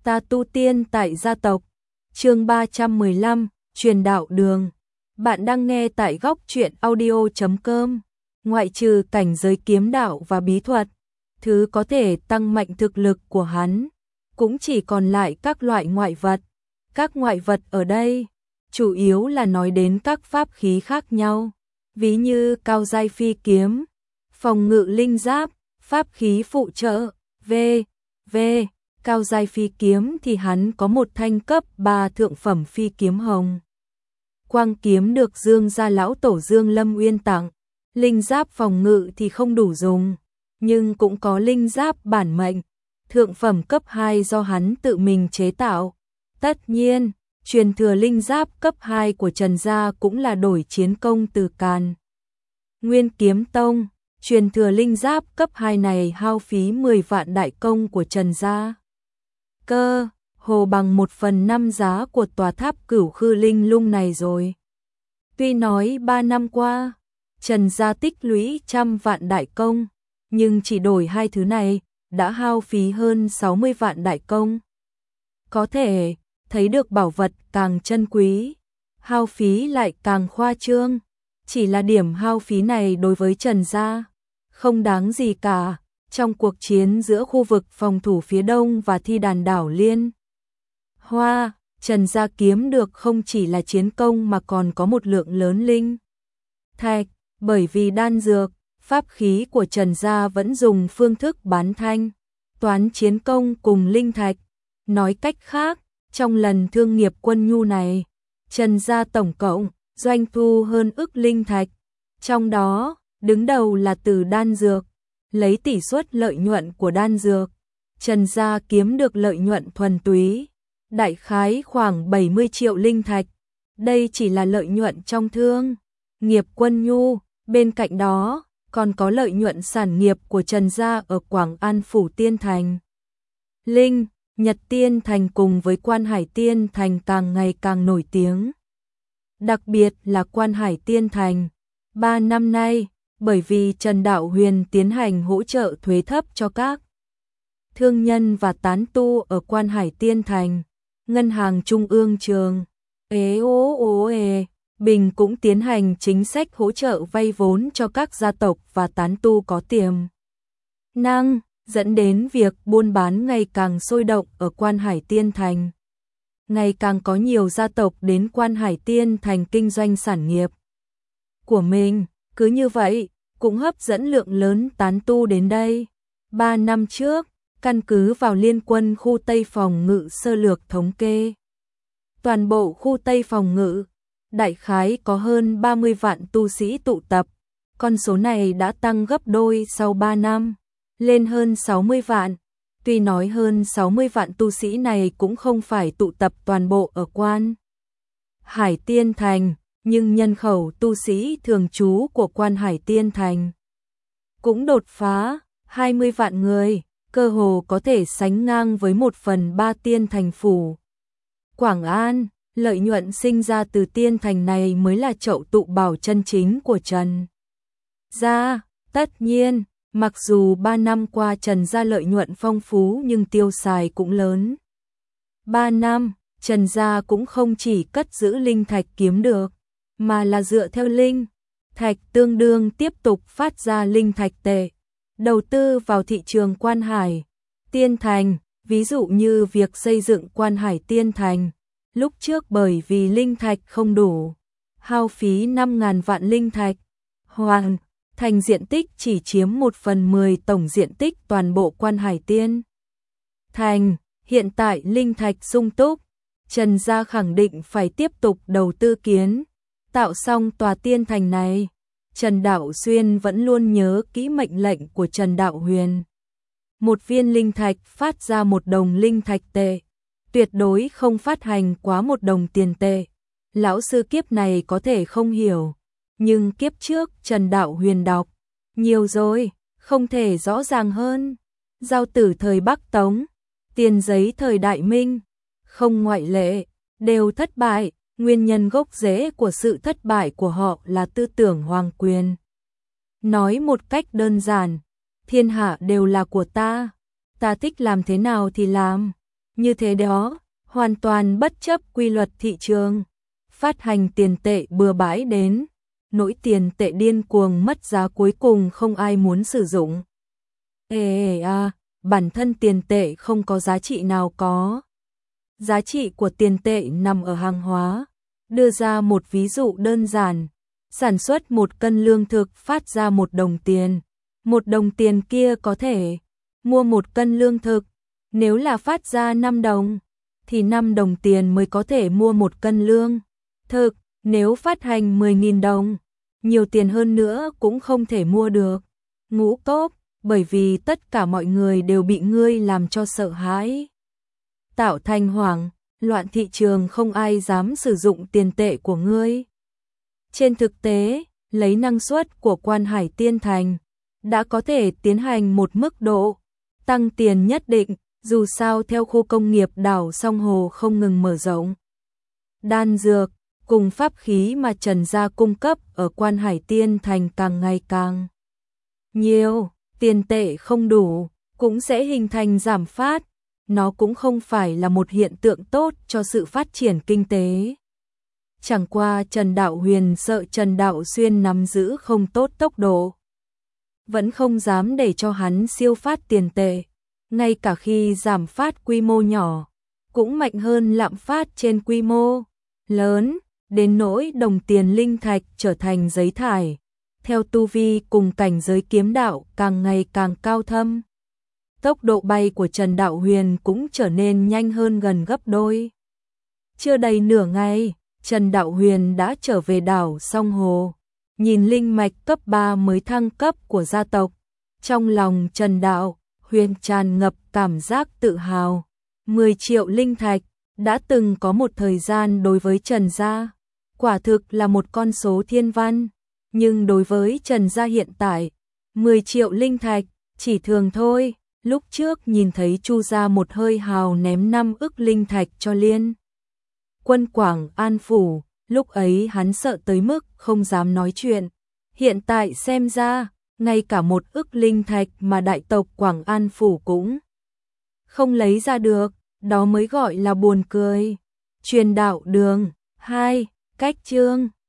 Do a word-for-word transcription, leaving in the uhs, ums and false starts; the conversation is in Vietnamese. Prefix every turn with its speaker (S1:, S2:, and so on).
S1: Ta tu tiên tại gia tộc. Chương ba trăm mười lăm, truyền đạo đường. Bạn đang nghe tại góc truyện audio chấm com. Ngoại trừ cảnh giới kiếm đạo và bí thuật, thứ có thể tăng mạnh thực lực của hắn, cũng chỉ còn lại các loại ngoại vật. Các ngoại vật ở đây, chủ yếu là nói đến các pháp khí khác nhau, ví như cao giai phi kiếm, phòng ngự linh giáp, pháp khí phụ trợ, v.v. Cao giai phi kiếm thì hắn có một thanh cấp ba thượng phẩm phi kiếm hồng quang kiếm được Dương gia lão tổ Dương Lâm Uyên tặng. Linh giáp phòng ngự thì không đủ dùng, nhưng cũng có linh giáp bản mệnh, thượng phẩm cấp hai do hắn tự mình chế tạo. Tất nhiên, truyền thừa linh giáp cấp hai của Trần gia cũng là đổi chiến công từ Càn Nguyên Kiếm Tông. Truyền thừa linh giáp cấp hai này hao phí mười vạn đại công của Trần gia, cơ hồ bằng một phần năm giá của tòa tháp Cửu Khư Linh Lung này rồi. Tuy nói ba năm qua, Trần gia tích lũy trăm vạn đại công, nhưng chỉ đổi hai thứ này đã hao phí hơn sáu mươi vạn đại công. Có thể thấy được bảo vật càng chân quý, hao phí lại càng khoa trương. Chỉ là điểm hao phí này đối với Trần gia không đáng gì cả. Trong cuộc chiến giữa khu vực phòng thủ phía đông và thi đàn đảo Liên Hoa, Trần gia kiếm được không chỉ là chiến công mà còn có một lượng lớn linh thạch, bởi vì đan dược, pháp khí của Trần gia vẫn dùng phương thức bán thanh toán chiến công cùng linh thạch. Nói cách khác, trong lần thương nghiệp quân nhu này, Trần gia tổng cộng doanh thu hơn ức linh thạch, trong đó đứng đầu là từ đan dược. Lấy tỷ suất lợi nhuận của đan dược, Trần gia kiếm được lợi nhuận thuần túy, đại khái khoảng bảy mươi triệu linh thạch. Đây chỉ là lợi nhuận trong thương nghiệp quân nhu, bên cạnh đó còn có lợi nhuận sản nghiệp của Trần gia ở Quảng An Phủ Tiên Thành, Linh Nhật Tiên Thành cùng với Quan Hải Tiên Thành càng ngày càng nổi tiếng. Đặc biệt là Quan Hải Tiên Thành, ba năm nay, bởi vì Trần Đạo Huyền tiến hành hỗ trợ thuế thấp cho các thương nhân và tán tu ở Quan Hải Tiên Thành, Ngân hàng Trung ương Trường ế ố ố ề Bình cũng tiến hành chính sách hỗ trợ vay vốn cho các gia tộc và tán tu có tiềm năng, dẫn đến việc buôn bán ngày càng sôi động ở Quan Hải Tiên Thành. Ngày càng có nhiều gia tộc đến Quan Hải Tiên Thành kinh doanh sản nghiệp của mình. Cứ như vậy, cũng hấp dẫn lượng lớn tán tu đến đây. Ba năm trước, căn cứ vào Liên quân khu Tây phòng ngự sơ lược thống kê, toàn bộ khu Tây phòng ngự, đại khái có hơn ba mươi vạn tu sĩ tụ tập. Con số này đã tăng gấp đôi sau ba năm, lên hơn sáu mươi vạn. Tuy nói hơn sáu mươi vạn tu sĩ này cũng không phải tụ tập toàn bộ ở Quan Hải Tiên Thành, nhưng nhân khẩu tu sĩ thường trú của Quan Hải Tiên Thành cũng đột phá hai mươi vạn người, cơ hồ có thể sánh ngang với một phần ba tiên thành phủ Quảng An. Lợi nhuận sinh ra từ tiên thành này mới là chậu tụ bảo chân chính của Trần gia. Tất nhiên, mặc dù ba năm qua Trần gia lợi nhuận phong phú nhưng tiêu xài cũng lớn. Ba năm, Trần gia cũng không chỉ cất giữ linh thạch kiếm được, mà là dựa theo linh thạch tương đương tiếp tục phát ra linh thạch tệ, đầu tư vào thị trường Quan Hải Tiên Thành. Ví dụ như việc xây dựng Quan Hải Tiên Thành, lúc trước bởi vì linh thạch không đủ, hao phí năm ngàn vạn linh thạch, hoàn thành diện tích chỉ chiếm một phần mười tổng diện tích toàn bộ Quan Hải Tiên Thành. Hiện tại linh thạch sung túc, Trần gia khẳng định phải tiếp tục đầu tư kiến tạo xong tòa tiên thành này. Trần Đạo Xuyên vẫn luôn nhớ kỹ mệnh lệnh của Trần Đạo Huyền. Một viên linh thạch phát ra một đồng linh thạch tệ, tuyệt đối không phát hành quá một đồng tiền tệ. Lão sư kiếp này có thể không hiểu, nhưng kiếp trước Trần Đạo Huyền đọc nhiều rồi, không thể rõ ràng hơn. Giao tử thời Bắc Tống, tiền giấy thời Đại Minh, không ngoại lệ, đều thất bại. Nguyên nhân gốc rễ của sự thất bại của họ là tư tưởng hoàng quyền. Nói một cách đơn giản, thiên hạ đều là của ta, ta thích làm thế nào thì làm. Như thế đó, hoàn toàn bất chấp quy luật thị trường, phát hành tiền tệ bừa bãi đến nỗi tiền tệ điên cuồng mất giá cuối cùng không ai muốn sử dụng. Ê, ê à, bản thân tiền tệ không có giá trị nào có. Giá trị của tiền tệ nằm ở hàng hóa. Đưa ra một ví dụ đơn giản, sản xuất một cân lương thực phát ra một đồng tiền. Một đồng tiền kia có thể mua một cân lương thực. Nếu là phát ra năm đồng, thì năm đồng tiền mới có thể mua một cân lương thực. Nếu phát hành mười nghìn đồng, nhiều tiền hơn nữa cũng không thể mua được. Ngũ cốc, bởi vì tất cả mọi người đều bị ngươi làm cho sợ hãi. Tạo thành hoảng loạn thị trường, không ai dám sử dụng tiền tệ của ngươi. Trên thực tế, lấy năng suất của Quan Hải Tiên Thành, đã có thể tiến hành một mức độ tăng tiền nhất định, dù sao theo khu công nghiệp đảo Song Hồ không ngừng mở rộng. Đan dược cùng pháp khí mà Trần gia cung cấp ở Quan Hải Tiên Thành càng ngày càng nhiều, tiền tệ không đủ, cũng sẽ hình thành giảm phát. Nó cũng không phải là một hiện tượng tốt cho sự phát triển kinh tế. Chẳng qua Trần Đạo Huyền sợ Trần Đạo Xuyên nắm giữ không tốt tốc độ, vẫn không dám để cho hắn siêu phát tiền tệ, ngay cả khi giảm phát quy mô nhỏ, cũng mạnh hơn lạm phát trên quy mô lớn, đến nỗi đồng tiền linh thạch trở thành giấy thải, theo tu vi cùng cảnh giới kiếm đạo càng ngày càng cao thâm. Tốc độ bay của Trần Đạo Huyền cũng trở nên nhanh hơn gần gấp đôi. Chưa đầy nửa ngày, Trần Đạo Huyền đã trở về đảo Song Hồ, nhìn linh mạch cấp ba mới thăng cấp của gia tộc. Trong lòng Trần Đạo Huyền tràn ngập cảm giác tự hào. mười triệu linh thạch, đã từng có một thời gian đối với Trần gia, quả thực là một con số thiên văn. Nhưng đối với Trần gia hiện tại, mười triệu linh thạch, chỉ thường thôi. Lúc trước nhìn thấy Chu gia một hơi hào ném năm ức linh thạch cho Liên Quân Quảng An Phủ, lúc ấy hắn sợ tới mức không dám nói chuyện. Hiện tại xem ra, ngay cả một ức linh thạch mà đại tộc Quảng An Phủ cũng không lấy ra được, đó mới gọi là buồn cười. Truyền đạo đường hai, cách chương